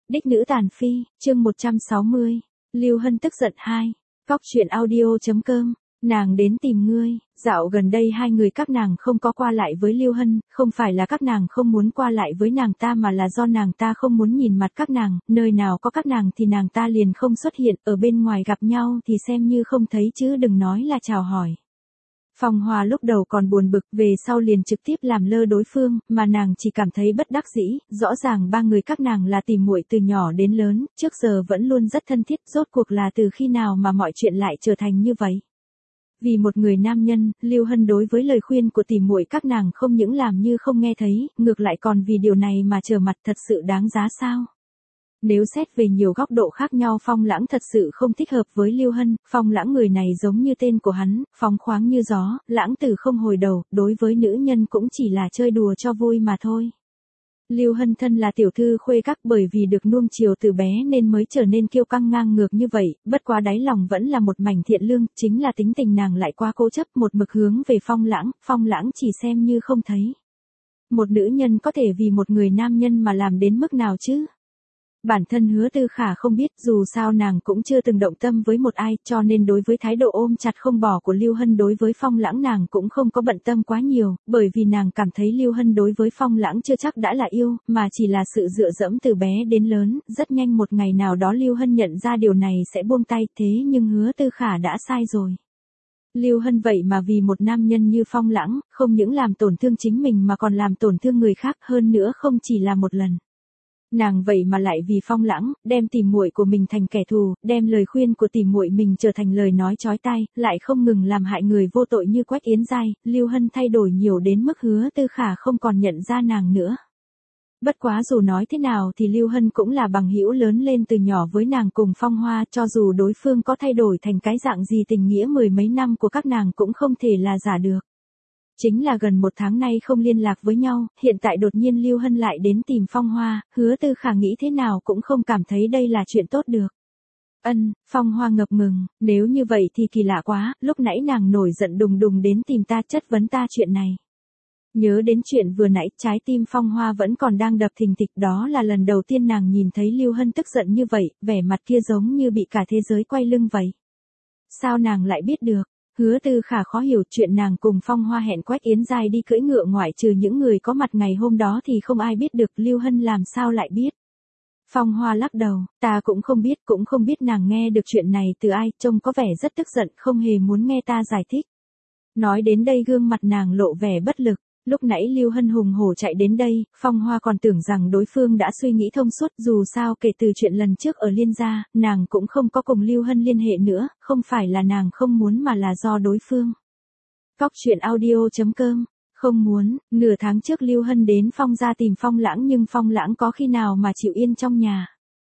Đích nữ tàn phi, chương 160. Lưu Hân tức giận 2. Cóc truyện audio.com. Nàng đến tìm ngươi. Dạo gần đây hai người các nàng không có qua lại với Lưu Hân, không phải là các nàng không muốn qua lại với nàng ta mà là do nàng ta không muốn nhìn mặt các nàng, nơi nào có các nàng thì nàng ta liền không xuất hiện, ở bên ngoài gặp nhau thì xem như không thấy chứ đừng nói là chào hỏi. Phong Hoa lúc đầu còn buồn bực, về sau liền trực tiếp làm lơ đối phương, mà nàng chỉ cảm thấy bất đắc dĩ, rõ ràng ba người các nàng là tìm muội từ nhỏ đến lớn, trước giờ vẫn luôn rất thân thiết, rốt cuộc là từ khi nào mà mọi chuyện lại trở thành như vậy. Vì một người nam nhân, Lưu Hân đối với lời khuyên của tỷ muội các nàng không những làm như không nghe thấy, ngược lại còn vì điều này mà trở mặt, thật sự đáng giá sao? Nếu xét về nhiều góc độ khác nhau, Phong Lãng thật sự không thích hợp với Lưu Hân. Phong Lãng người này giống như tên của hắn, phóng khoáng như gió, lãng tử không hồi đầu, đối với nữ nhân cũng chỉ là chơi đùa cho vui mà thôi. Lưu Hân thân là tiểu thư khuê các, bởi vì được nuông chiều từ bé nên mới trở nên kiêu căng ngang ngược như vậy, bất quá đáy lòng vẫn là một mảnh thiện lương, chính là tính tình nàng lại quá cố chấp, một mực hướng về Phong Lãng chỉ xem như không thấy. Một nữ nhân có thể vì một người nam nhân mà làm đến mức nào chứ? Bản thân Hứa Tư Khả không biết, dù sao nàng cũng chưa từng động tâm với một ai, cho nên đối với thái độ ôm chặt không bỏ của Lưu Hân đối với Phong Lãng nàng cũng không có bận tâm quá nhiều, bởi vì nàng cảm thấy Lưu Hân đối với Phong Lãng chưa chắc đã là yêu, mà chỉ là sự dựa dẫm từ bé đến lớn, rất nhanh một ngày nào đó Lưu Hân nhận ra điều này sẽ buông tay, thế nhưng Hứa Tư Khả đã sai rồi. Lưu Hân vậy mà vì một nam nhân như Phong Lãng, không những làm tổn thương chính mình mà còn làm tổn thương người khác, hơn nữa không chỉ là một lần. Nàng vậy mà lại vì Phong Lãng, đem tỷ muội của mình thành kẻ thù, đem lời khuyên của tỷ muội mình trở thành lời nói chói tai, lại không ngừng làm hại người vô tội như Quách Yến Giai. Lưu Hân thay đổi nhiều đến mức Hứa Tư Khả không còn nhận ra nàng nữa. Bất quá dù nói thế nào thì Lưu Hân cũng là bằng hữu lớn lên từ nhỏ với nàng cùng Phong Hoa, cho dù đối phương có thay đổi thành cái dạng gì, tình nghĩa mười mấy năm của các nàng cũng không thể là giả được. Chính là gần một tháng nay không liên lạc với nhau, hiện tại đột nhiên Lưu Hân lại đến tìm Phong Hoa, Hứa Tư Khả nghĩ thế nào cũng không cảm thấy đây là chuyện tốt được. Phong Hoa ngập ngừng, nếu như vậy thì kỳ lạ quá, lúc nãy nàng nổi giận đùng đùng đến tìm ta chất vấn ta chuyện này. Nhớ đến chuyện vừa nãy, trái tim Phong Hoa vẫn còn đang đập thình thịch, đó là lần đầu tiên nàng nhìn thấy Lưu Hân tức giận như vậy, vẻ mặt kia giống như bị cả thế giới quay lưng vậy. Sao nàng lại biết được? Hứa Tư Khả khó hiểu, chuyện nàng cùng Phong Hoa hẹn Quách Yến Giai đi cưỡi ngựa, ngoại trừ những người có mặt ngày hôm đó thì không ai biết được, Lưu Hân làm sao lại biết. Phong Hoa lắc đầu, ta cũng không biết nàng nghe được chuyện này từ ai, trông có vẻ rất tức giận, không hề muốn nghe ta giải thích. Nói đến đây gương mặt nàng lộ vẻ bất lực. Lúc nãy Lưu Hân hùng hổ chạy đến đây, Phong Hoa còn tưởng rằng đối phương đã suy nghĩ thông suốt, dù sao kể từ chuyện lần trước ở Liên gia, nàng cũng không có cùng Lưu Hân liên hệ nữa, không phải là nàng không muốn mà là do đối phương. Cóc truyện audio.com. Không muốn. Nửa tháng trước Lưu Hân đến Phong gia tìm Phong Lãng, nhưng Phong Lãng có khi nào mà chịu yên trong nhà.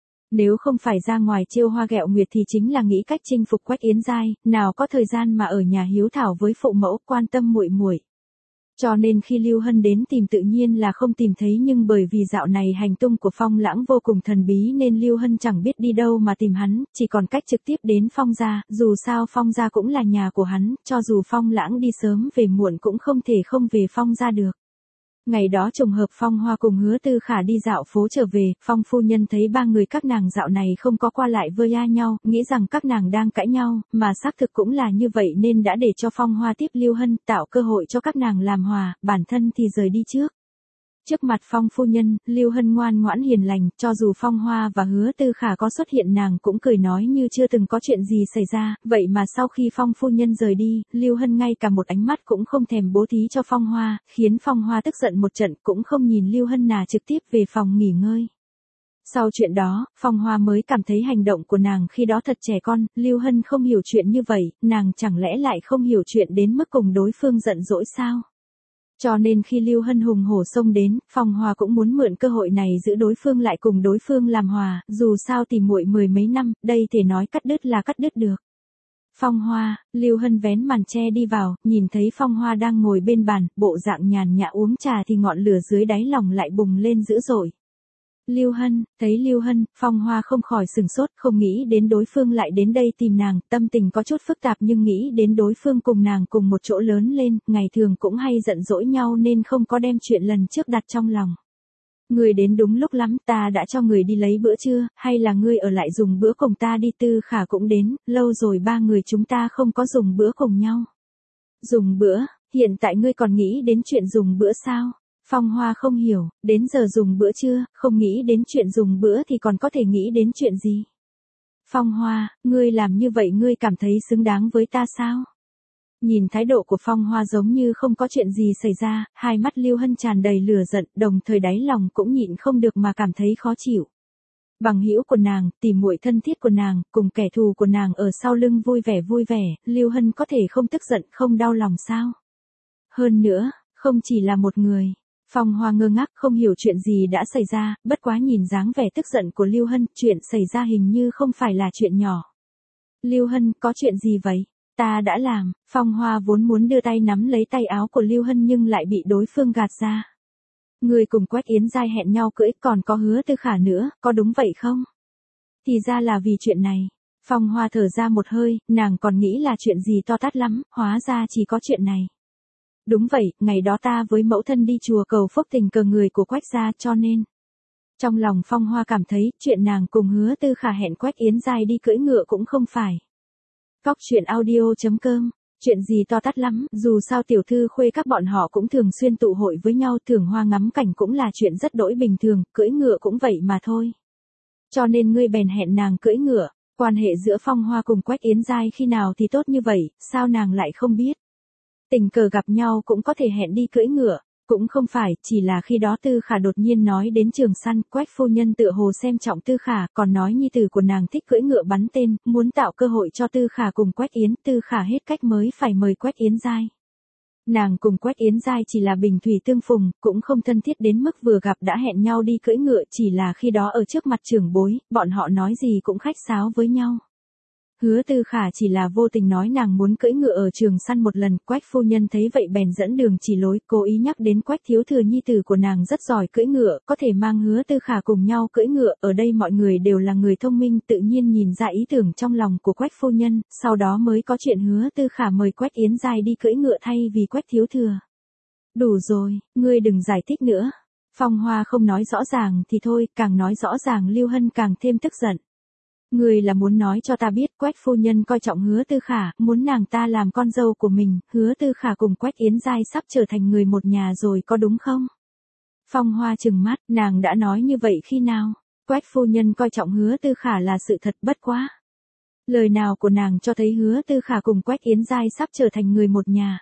Nếu không phải ra ngoài trêu hoa ghẹo nguyệt thì chính là nghĩ cách chinh phục Quách Yến Giai, nào có thời gian mà ở nhà hiếu thảo với phụ mẫu, quan tâm muội muội. Cho nên khi Lưu Hân đến tìm tự nhiên là không tìm thấy, nhưng bởi vì dạo này hành tung của Phong Lãng vô cùng thần bí nên Lưu Hân chẳng biết đi đâu mà tìm hắn, chỉ còn cách trực tiếp đến Phong gia, dù sao Phong gia cũng là nhà của hắn, cho dù Phong Lãng đi sớm về muộn cũng không thể không về Phong gia được. Ngày đó trùng hợp Phong Hoa cùng Hứa Tư Khả đi dạo phố trở về, Phong phu nhân thấy ba người các nàng dạo này không có qua lại với nhau, nghĩ rằng các nàng đang cãi nhau, mà xác thực cũng là như vậy nên đã để cho Phong Hoa tiếp Lưu Hân, tạo cơ hội cho các nàng làm hòa, bản thân thì rời đi trước. Trước mặt Phong phu nhân, Lưu Hân ngoan ngoãn hiền lành, cho dù Phong Hoa và Hứa Tư Khả có xuất hiện nàng cũng cười nói như chưa từng có chuyện gì xảy ra, vậy mà sau khi Phong phu nhân rời đi, Lưu Hân ngay cả một ánh mắt cũng không thèm bố thí cho Phong Hoa, khiến Phong Hoa tức giận một trận, cũng không nhìn Lưu Hân nà trực tiếp về phòng nghỉ ngơi. Sau chuyện đó, Phong Hoa mới cảm thấy hành động của nàng khi đó thật trẻ con, Lưu Hân không hiểu chuyện như vậy, nàng chẳng lẽ lại không hiểu chuyện đến mức cùng đối phương giận dỗi sao? Cho nên khi Lưu Hân hùng hổ xông đến, Phong Hoa cũng muốn mượn cơ hội này giữ đối phương lại, cùng đối phương làm hòa, dù sao tìm muội mười mấy năm, đây thể nói cắt đứt là cắt đứt được. Phong Hoa, Lưu Hân vén màn che đi vào, nhìn thấy Phong Hoa đang ngồi bên bàn, bộ dạng nhàn nhã uống trà thì ngọn lửa dưới đáy lòng lại bùng lên dữ dội. Lưu Hân, thấy Lưu Hân, Phong Hoa không khỏi sửng sốt, không nghĩ đến đối phương lại đến đây tìm nàng, tâm tình có chút phức tạp nhưng nghĩ đến đối phương cùng nàng cùng một chỗ lớn lên, ngày thường cũng hay giận dỗi nhau nên không có đem chuyện lần trước đặt trong lòng. Ngươi đến đúng lúc lắm, ta đã cho người đi lấy bữa trưa, hay là ngươi ở lại dùng bữa cùng ta đi? Tư Khả cũng đến, lâu rồi ba người chúng ta không có dùng bữa cùng nhau. Dùng bữa, hiện tại ngươi còn nghĩ đến chuyện dùng bữa sao? Phong Hoa không hiểu, đến giờ dùng bữa chưa, không nghĩ đến chuyện dùng bữa thì còn có thể nghĩ đến chuyện gì? Phong Hoa, ngươi làm như vậy ngươi cảm thấy xứng đáng với ta sao? Nhìn thái độ của Phong Hoa giống như không có chuyện gì xảy ra, hai mắt Lưu Hân tràn đầy lửa giận, đồng thời đáy lòng cũng nhịn không được mà cảm thấy khó chịu. Bằng hữu của nàng, tỉ muội thân thiết của nàng, cùng kẻ thù của nàng ở sau lưng vui vẻ, Lưu Hân có thể không tức giận không đau lòng sao? Hơn nữa, không chỉ là một người. Phong Hoa ngơ ngác không hiểu chuyện gì đã xảy ra, bất quá nhìn dáng vẻ tức giận của Lưu Hân, chuyện xảy ra hình như không phải là chuyện nhỏ. Lưu Hân, có chuyện gì vậy? Ta đã làm. Phong Hoa vốn muốn đưa tay nắm lấy tay áo của Lưu Hân nhưng lại bị đối phương gạt ra. Người cùng Quách Yến Giai hẹn nhau cưỡi, còn có Hứa Tư Khả nữa, có đúng vậy không? Thì ra là vì chuyện này. Phong Hoa thở ra một hơi, nàng còn nghĩ là chuyện gì to tát lắm, hóa ra chỉ có chuyện này. Đúng vậy, ngày đó ta với mẫu thân đi chùa cầu phúc tình cờ người của Quách gia, cho nên. Trong lòng Phong Hoa cảm thấy, chuyện nàng cùng Hứa Tư Khả hẹn Quách Yến Giai đi cưỡi ngựa cũng không phải. Cóc truyện audio.com. Chuyện gì to tát lắm, dù sao tiểu thư khuê các bọn họ cũng thường xuyên tụ hội với nhau, thưởng hoa ngắm cảnh cũng là chuyện rất đỗi bình thường, cưỡi ngựa cũng vậy mà thôi. Cho nên ngươi bèn hẹn nàng cưỡi ngựa, quan hệ giữa Phong Hoa cùng Quách Yến Giai khi nào thì tốt như vậy, sao nàng lại không biết? Tình cờ gặp nhau cũng có thể hẹn đi cưỡi ngựa, cũng không phải, chỉ là khi đó Tư Khả đột nhiên nói đến trường săn, Quách phu nhân tựa hồ xem trọng Tư Khả, còn nói nhi tử của nàng thích cưỡi ngựa bắn tên, muốn tạo cơ hội cho Tư Khả cùng Quách Yến, Tư Khả hết cách mới phải mời Quách Yến Giai. Nàng cùng Quách Yến Giai chỉ là bình thủy tương phùng, cũng không thân thiết đến mức vừa gặp đã hẹn nhau đi cưỡi ngựa, chỉ là khi đó ở trước mặt trưởng bối, bọn họ nói gì cũng khách sáo với nhau. Hứa Tư Khả chỉ là vô tình nói nàng muốn cưỡi ngựa ở trường săn một lần, Quách phu nhân thấy vậy bèn dẫn đường chỉ lối, cố ý nhắc đến Quách thiếu thừa nhi tử của nàng rất giỏi cưỡi ngựa, có thể mang Hứa Tư Khả cùng nhau cưỡi ngựa, ở đây mọi người đều là người thông minh, tự nhiên nhìn ra ý tưởng trong lòng của Quách phu nhân, sau đó mới có chuyện Hứa Tư Khả mời Quách Yến Giai đi cưỡi ngựa thay vì Quách thiếu thừa. Đủ rồi, ngươi đừng giải thích nữa. Phong Hoa không nói rõ ràng thì thôi, càng nói rõ ràng Lưu Hân càng thêm tức giận. Người là muốn nói cho ta biết Quách phu nhân coi trọng Hứa Tư Khả, muốn nàng ta làm con dâu của mình, Hứa Tư Khả cùng Quách Yến Giai sắp trở thành người một nhà rồi có đúng không? Phong Hoa trừng mắt, nàng đã nói như vậy khi nào? Quách phu nhân coi trọng Hứa Tư Khả là sự thật, bất quá. Lời nào của nàng cho thấy Hứa Tư Khả cùng Quách Yến Giai sắp trở thành người một nhà?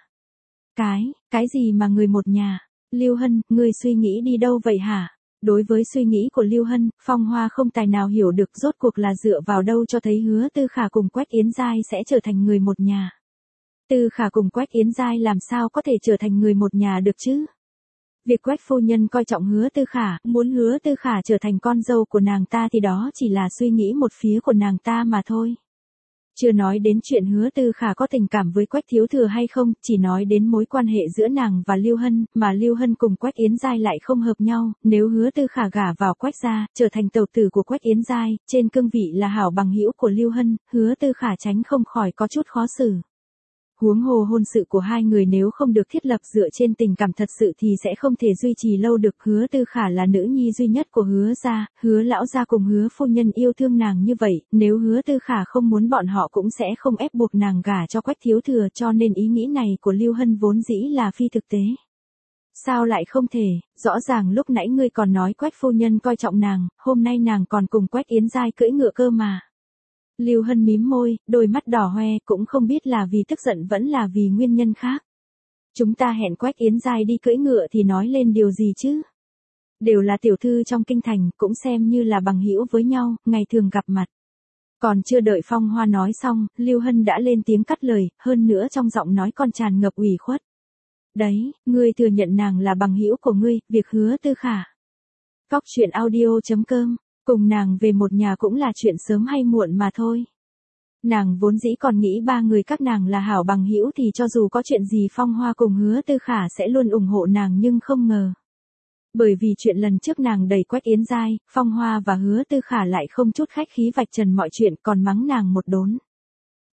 Cái gì mà người một nhà? Lưu Hân, ngươi suy nghĩ đi đâu vậy hả? Đối với suy nghĩ của Lưu Hân, Phong Hoa không tài nào hiểu được rốt cuộc là dựa vào đâu cho thấy Hứa Tư Khả cùng Quách Yến Giai sẽ trở thành người một nhà. Tư Khả cùng Quách Yến Giai làm sao có thể trở thành người một nhà được chứ? Việc Quách phu nhân coi trọng Hứa Tư Khả, muốn Hứa Tư Khả trở thành con dâu của nàng ta thì đó chỉ là suy nghĩ một phía của nàng ta mà thôi. Chưa nói đến chuyện Hứa Tư Khả có tình cảm với Quách thiếu thừa hay không, chỉ nói đến mối quan hệ giữa nàng và Lưu Hân, mà Lưu Hân cùng Quách Yến Giai lại không hợp nhau, nếu Hứa Tư Khả gả vào Quách gia, trở thành tẩu tử của Quách Yến Giai, trên cương vị là hảo bằng hữu của Lưu Hân, Hứa Tư Khả tránh không khỏi có chút khó xử. Huống hồ hôn sự của hai người nếu không được thiết lập dựa trên tình cảm thật sự thì sẽ không thể duy trì lâu được. Hứa Tư Khả là nữ nhi duy nhất của Hứa gia, Hứa lão gia cùng Hứa phu nhân yêu thương nàng như vậy, nếu Hứa Tư Khả không muốn bọn họ cũng sẽ không ép buộc nàng gả cho Quách thiếu thừa, cho nên ý nghĩ này của Lưu Hân vốn dĩ là phi thực tế. Sao lại không thể, rõ ràng lúc nãy ngươi còn nói Quách phu nhân coi trọng nàng, hôm nay nàng còn cùng Quách Yến Giai cưỡi ngựa cơ mà. Lưu Hân mím môi, đôi mắt đỏ hoe, cũng không biết là vì tức giận vẫn là vì nguyên nhân khác. Chúng ta hẹn Quách Yến Giai đi cưỡi ngựa thì nói lên điều gì chứ? Đều là tiểu thư trong kinh thành, cũng xem như là bằng hữu với nhau, ngày thường gặp mặt. Còn chưa đợi Phong Hoa nói xong, Lưu Hân đã lên tiếng cắt lời, hơn nữa trong giọng nói còn tràn ngập ủy khuất. Đấy, ngươi thừa nhận nàng là bằng hữu của ngươi, việc Hứa Tư Khả. Cóc truyện audio.com. Cùng nàng về một nhà cũng là chuyện sớm hay muộn mà thôi. Nàng vốn dĩ còn nghĩ ba người các nàng là hảo bằng hữu thì cho dù có chuyện gì Phong Hoa cùng Hứa Tư Khả sẽ luôn ủng hộ nàng, nhưng không ngờ. Bởi vì chuyện lần trước nàng đẩy Quách Yến Giai, Phong Hoa và Hứa Tư Khả lại không chút khách khí vạch trần mọi chuyện, còn mắng nàng một đốn.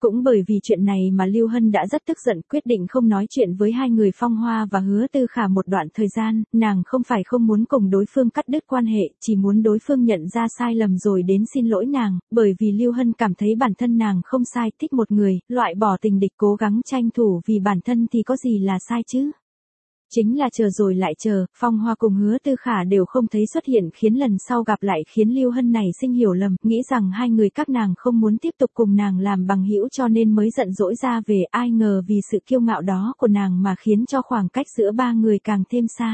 Cũng bởi vì chuyện này mà Lưu Hân đã rất tức giận, quyết định không nói chuyện với hai người Phong Hoa và Hứa Tư Khả một đoạn thời gian, nàng không phải không muốn cùng đối phương cắt đứt quan hệ, chỉ muốn đối phương nhận ra sai lầm rồi đến xin lỗi nàng, bởi vì Lưu Hân cảm thấy bản thân nàng không sai, thích một người, loại bỏ tình địch cố gắng tranh thủ vì bản thân thì có gì là sai chứ. Chính là chờ rồi lại chờ, Phong Hoa cùng Hứa Tư Khả đều không thấy xuất hiện, khiến lần sau gặp lại khiến Lưu Hân này sinh hiểu lầm, nghĩ rằng hai người các nàng không muốn tiếp tục cùng nàng làm bằng hữu cho nên mới giận dỗi ra về, ai ngờ vì sự kiêu ngạo đó của nàng mà khiến cho khoảng cách giữa ba người càng thêm xa.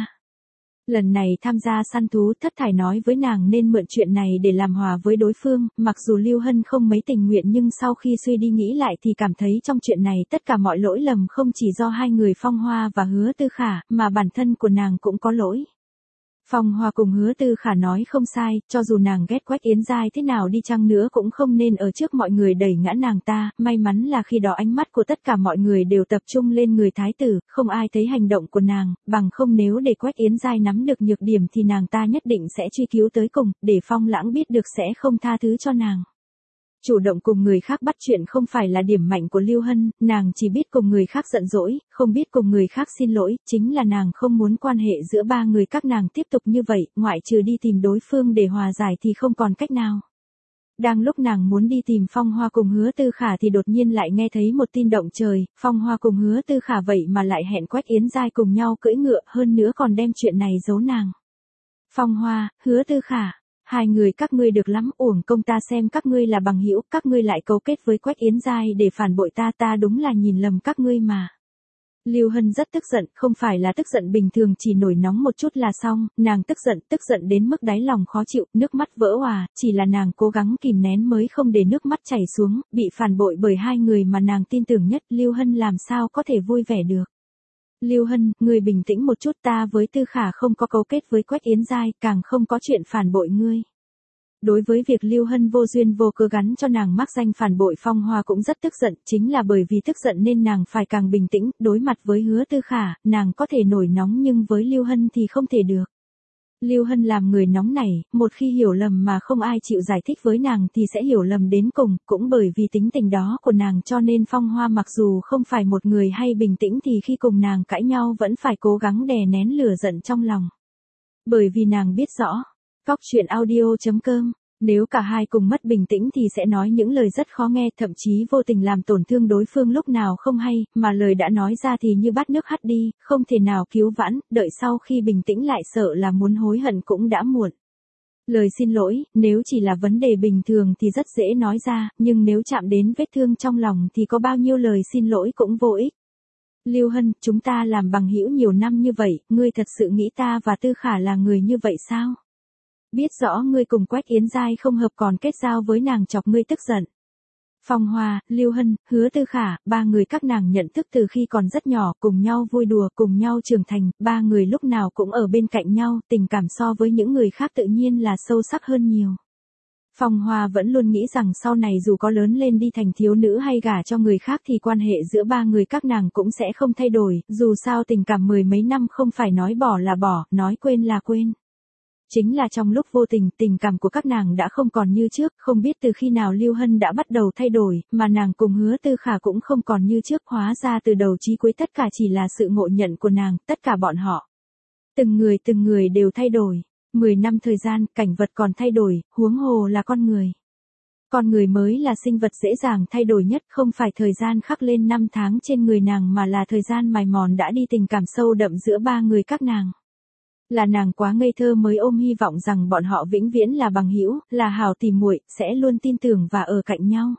Lần này tham gia săn thú, Thất Thải nói với nàng nên mượn chuyện này để làm hòa với đối phương, mặc dù Lưu Hân không mấy tình nguyện nhưng sau khi suy đi nghĩ lại thì cảm thấy trong chuyện này tất cả mọi lỗi lầm không chỉ do hai người Phong Hoa và Hứa Tư Khả, mà bản thân của nàng cũng có lỗi. Phong Hoa cùng Hứa Tư Khả nói không sai, cho dù nàng ghét Quách Yến Giai thế nào đi chăng nữa cũng không nên ở trước mọi người đẩy ngã nàng ta, may mắn là khi đó ánh mắt của tất cả mọi người đều tập trung lên người thái tử, không ai thấy hành động của nàng, bằng không nếu để Quách Yến Giai nắm được nhược điểm thì nàng ta nhất định sẽ truy cứu tới cùng, để Phong Lãng biết được sẽ không tha thứ cho nàng. Chủ động cùng người khác bắt chuyện không phải là điểm mạnh của Lưu Hân, nàng chỉ biết cùng người khác giận dỗi, không biết cùng người khác xin lỗi, chính là nàng không muốn quan hệ giữa ba người các nàng tiếp tục như vậy, ngoại trừ đi tìm đối phương để hòa giải thì không còn cách nào. Đang lúc nàng muốn đi tìm Phong Hoa cùng Hứa Tư Khả thì đột nhiên lại nghe thấy một tin động trời, Phong Hoa cùng Hứa Tư Khả vậy mà lại hẹn Quách Yến Giai cùng nhau cưỡi ngựa, hơn nữa còn đem chuyện này giấu nàng. Phong Hoa, Hứa Tư Khả, hai người các ngươi được lắm, uổng công ta xem các ngươi là bằng hữu, các ngươi lại cấu kết với Quách Yến Giai để phản bội ta, ta đúng là nhìn lầm các ngươi mà. Lưu Hân rất tức giận, không phải là tức giận bình thường chỉ nổi nóng một chút là xong, nàng tức giận đến mức đáy lòng khó chịu, nước mắt vỡ òa, chỉ là nàng cố gắng kìm nén mới không để nước mắt chảy xuống, bị phản bội bởi hai người mà nàng tin tưởng nhất, Lưu Hân làm sao có thể vui vẻ được. Lưu Hân, người bình tĩnh một chút, ta với Tư Khả không có cấu kết với Quách Yến Giai, càng không có chuyện phản bội ngươi. Đối với việc Lưu Hân vô duyên vô cớ gắn cho nàng mác danh phản bội, Phong Hoa cũng rất tức giận, chính là bởi vì tức giận nên nàng phải càng bình tĩnh, đối mặt với Hứa Tư Khả, nàng có thể nổi nóng nhưng với Lưu Hân thì không thể được. Lưu Hân làm người nóng nảy, một khi hiểu lầm mà không ai chịu giải thích với nàng thì sẽ hiểu lầm đến cùng, cũng bởi vì tính tình đó của nàng cho nên Phong Hoa mặc dù không phải một người hay bình tĩnh thì khi cùng nàng cãi nhau vẫn phải cố gắng đè nén lửa giận trong lòng. Bởi vì nàng biết rõ, Cóc Truyện Audio.com, nếu cả hai cùng mất bình tĩnh thì sẽ nói những lời rất khó nghe, thậm chí vô tình làm tổn thương đối phương lúc nào không hay, mà lời đã nói ra thì như bát nước hắt đi, không thể nào cứu vãn, đợi sau khi bình tĩnh lại sợ là muốn hối hận cũng đã muộn. Lời xin lỗi, nếu chỉ là vấn đề bình thường thì rất dễ nói ra, nhưng nếu chạm đến vết thương trong lòng thì có bao nhiêu lời xin lỗi cũng vô ích. Lưu Hân, chúng ta làm bằng hữu nhiều năm như vậy, ngươi thật sự nghĩ ta và Tư Khả là người như vậy sao? Biết rõ ngươi cùng Quách Yến Giai không hợp còn kết giao với nàng chọc ngươi tức giận. Phong Hoa, Lưu Hân, Hứa Tư Khả, ba người các nàng nhận thức từ khi còn rất nhỏ, cùng nhau vui đùa, cùng nhau trưởng thành, ba người lúc nào cũng ở bên cạnh nhau, tình cảm so với những người khác tự nhiên là sâu sắc hơn nhiều. Phong Hoa vẫn luôn nghĩ rằng sau này dù có lớn lên đi thành thiếu nữ hay gả cho người khác thì quan hệ giữa ba người các nàng cũng sẽ không thay đổi, dù sao tình cảm mười mấy năm không phải nói bỏ là bỏ, nói quên là quên. Chính là trong lúc vô tình, tình cảm của các nàng đã không còn như trước, không biết từ khi nào Lưu Hân đã bắt đầu thay đổi, mà nàng cùng Hứa Tư Khả cũng không còn như trước, hóa ra từ đầu chí cuối tất cả chỉ là sự ngộ nhận của nàng, tất cả bọn họ. Từng người đều thay đổi, 10 năm thời gian, cảnh vật còn thay đổi, huống hồ là con người. Con người mới là sinh vật dễ dàng thay đổi nhất, không phải thời gian khắc lên năm tháng trên người nàng mà là thời gian mài mòn đã đi tình cảm sâu đậm giữa ba người các nàng. Là nàng quá ngây thơ mới ôm hy vọng rằng bọn họ vĩnh viễn là bằng hữu, là hảo tỉ muội, sẽ luôn tin tưởng và ở cạnh nhau.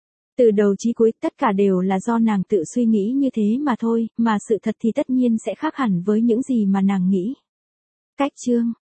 Từ đầu chí cuối tất cả đều là do nàng tự suy nghĩ như thế mà thôi, mà sự thật thì tất nhiên sẽ khác hẳn với những gì mà nàng nghĩ. Cách chương